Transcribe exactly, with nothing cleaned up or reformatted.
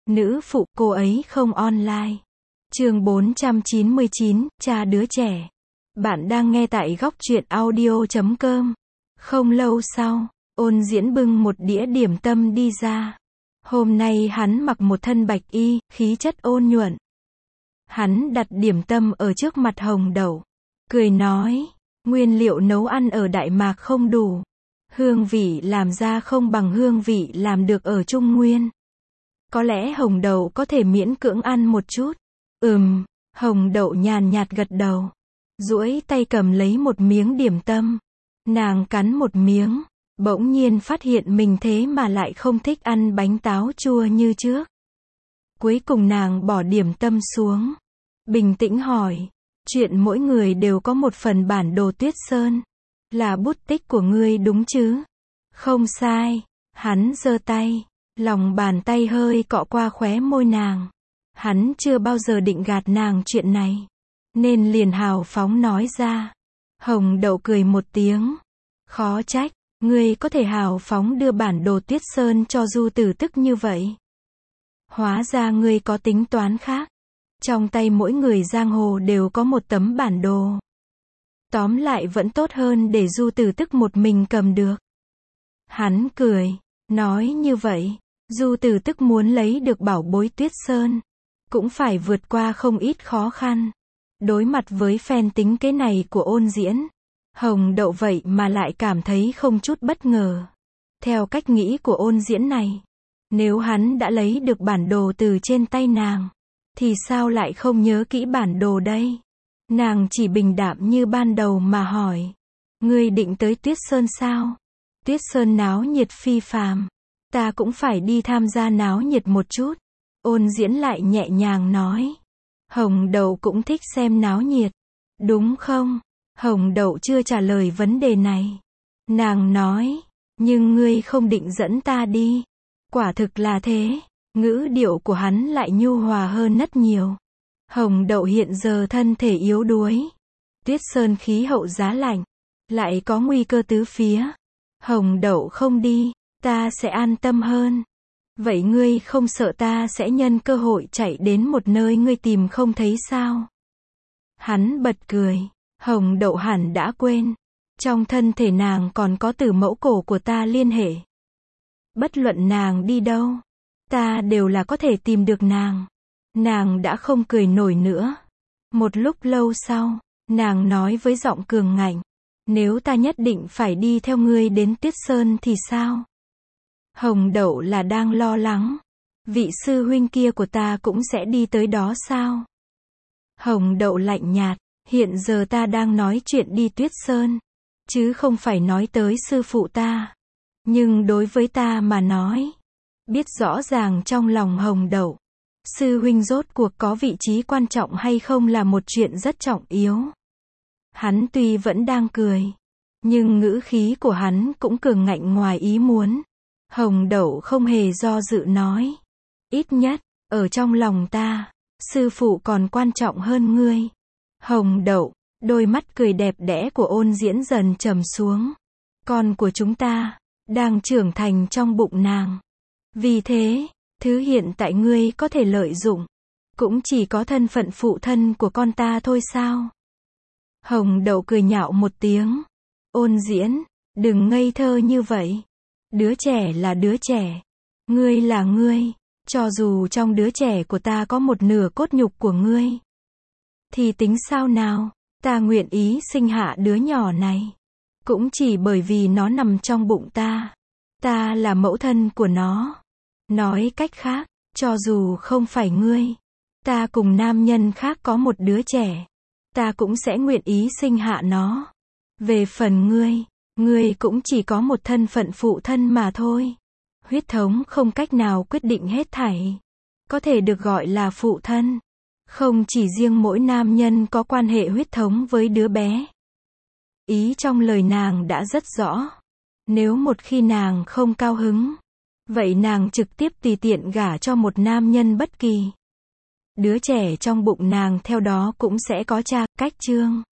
Nữ phụ, cô ấy không online. Chương bốn trăm chín mươi chín, cha đứa trẻ. Bạn đang nghe tại góc truyện audio chấm com. Không lâu sau, Ôn Diễn bưng một đĩa điểm tâm đi ra. Hôm nay hắn mặc một thân bạch y, khí chất ôn nhuận. Hắn đặt điểm tâm ở trước mặt Hồng Đậu, cười nói, nguyên liệu nấu ăn ở Đại Mạc không đủ. Hương vị làm ra không bằng hương vị làm được ở Trung Nguyên. Có lẽ Hồng Đậu có thể miễn cưỡng ăn một chút. Ừm, Hồng Đậu nhàn nhạt gật đầu. Duỗi tay cầm lấy một miếng điểm tâm. Nàng cắn một miếng, bỗng nhiên phát hiện mình thế mà lại không thích ăn bánh táo chua như trước. Cuối cùng nàng bỏ điểm tâm xuống. Bình tĩnh hỏi, chuyện mỗi người đều có một phần bản đồ Tuyết Sơn. Là bút tích của ngươi đúng chứ? Không sai. Hắn giơ tay, lòng bàn tay hơi cọ qua khóe môi nàng. Hắn chưa bao giờ định gạt nàng chuyện này, nên liền hào phóng nói ra. Hồng Đậu cười một tiếng. Khó trách, ngươi có thể hào phóng đưa bản đồ Tuyết Sơn cho Du Tử Tức như vậy. Hóa ra ngươi có tính toán khác. Trong tay mỗi người giang hồ đều có một tấm bản đồ. Tóm lại vẫn tốt hơn để Du Tử Tức một mình cầm được. Hắn cười, nói như vậy, Du Tử Tức muốn lấy được bảo bối Tuyết Sơn, cũng phải vượt qua không ít khó khăn. Đối mặt với phen tính kế này của Ôn Diễn, Hồng Đậu vậy mà lại cảm thấy không chút bất ngờ. Theo cách nghĩ của Ôn Diễn này, nếu hắn đã lấy được bản đồ từ trên tay nàng, thì sao lại không nhớ kỹ bản đồ đây? Nàng chỉ bình đạm như ban đầu mà hỏi, ngươi định tới Tuyết Sơn sao? Tuyết Sơn náo nhiệt phi phàm, ta cũng phải đi tham gia náo nhiệt một chút. Ôn Diễn lại nhẹ nhàng nói, Hồng Đậu cũng thích xem náo nhiệt, đúng không? Hồng Đậu chưa trả lời vấn đề này. Nàng nói, nhưng ngươi không định dẫn ta đi. Quả thực là thế. Ngữ điệu của hắn lại nhu hòa hơn rất nhiều. Hồng Đậu hiện giờ thân thể yếu đuối. Tuyết Sơn khí hậu giá lạnh, lại có nguy cơ tứ phía. Hồng Đậu không đi, ta sẽ an tâm hơn. Vậy ngươi không sợ ta sẽ nhân cơ hội chạy đến một nơi ngươi tìm không thấy sao? Hắn bật cười. Hồng Đậu hẳn đã quên, trong thân thể nàng còn có tử mẫu cổ của ta liên hệ. Bất luận nàng đi đâu, ta đều là có thể tìm được nàng. Nàng đã không cười nổi nữa. Một lúc lâu sau, nàng nói với giọng cường ngạnh, nếu ta nhất định phải đi theo ngươi đến Tuyết Sơn thì sao? Hồng Đậu là đang lo lắng, vị sư huynh kia của ta cũng sẽ đi tới đó sao? Hồng Đậu lạnh nhạt, hiện giờ ta đang nói chuyện đi Tuyết Sơn, chứ không phải nói tới sư phụ ta. Nhưng đối với ta mà nói, biết rõ ràng trong lòng Hồng Đậu, sư huynh rốt cuộc có vị trí quan trọng hay không là một chuyện rất trọng yếu. Hắn tuy vẫn đang cười, nhưng ngữ khí của hắn cũng cường ngạnh ngoài ý muốn. Hồng Đậu không hề do dự nói, ít nhất, ở trong lòng ta, sư phụ còn quan trọng hơn ngươi. Hồng Đậu, đôi mắt cười đẹp đẽ của Ôn Diễn dần trầm xuống. Con của chúng ta, đang trưởng thành trong bụng nàng. Vì thế, thứ hiện tại ngươi có thể lợi dụng, cũng chỉ có thân phận phụ thân của con ta thôi sao? Hồng Đậu cười nhạo một tiếng. Ôn Diễn, đừng ngây thơ như vậy. Đứa trẻ là đứa trẻ. Ngươi là ngươi. Cho dù trong đứa trẻ của ta có một nửa cốt nhục của ngươi, thì tính sao nào? Ta nguyện ý sinh hạ đứa nhỏ này, cũng chỉ bởi vì nó nằm trong bụng ta. Ta là mẫu thân của nó. Nói cách khác, cho dù không phải ngươi, ta cùng nam nhân khác có một đứa trẻ, ta cũng sẽ nguyện ý sinh hạ nó. Về phần ngươi, ngươi cũng chỉ có một thân phận phụ thân mà thôi. Huyết thống không cách nào quyết định hết thảy. Có thể được gọi là phụ thân, không chỉ riêng mỗi nam nhân có quan hệ huyết thống với đứa bé. Ý trong lời nàng đã rất rõ. Nếu một khi nàng không cao hứng, vậy nàng trực tiếp tùy tiện gả cho một nam nhân bất kỳ. Đứa trẻ trong bụng nàng theo đó cũng sẽ có cha. Cách chương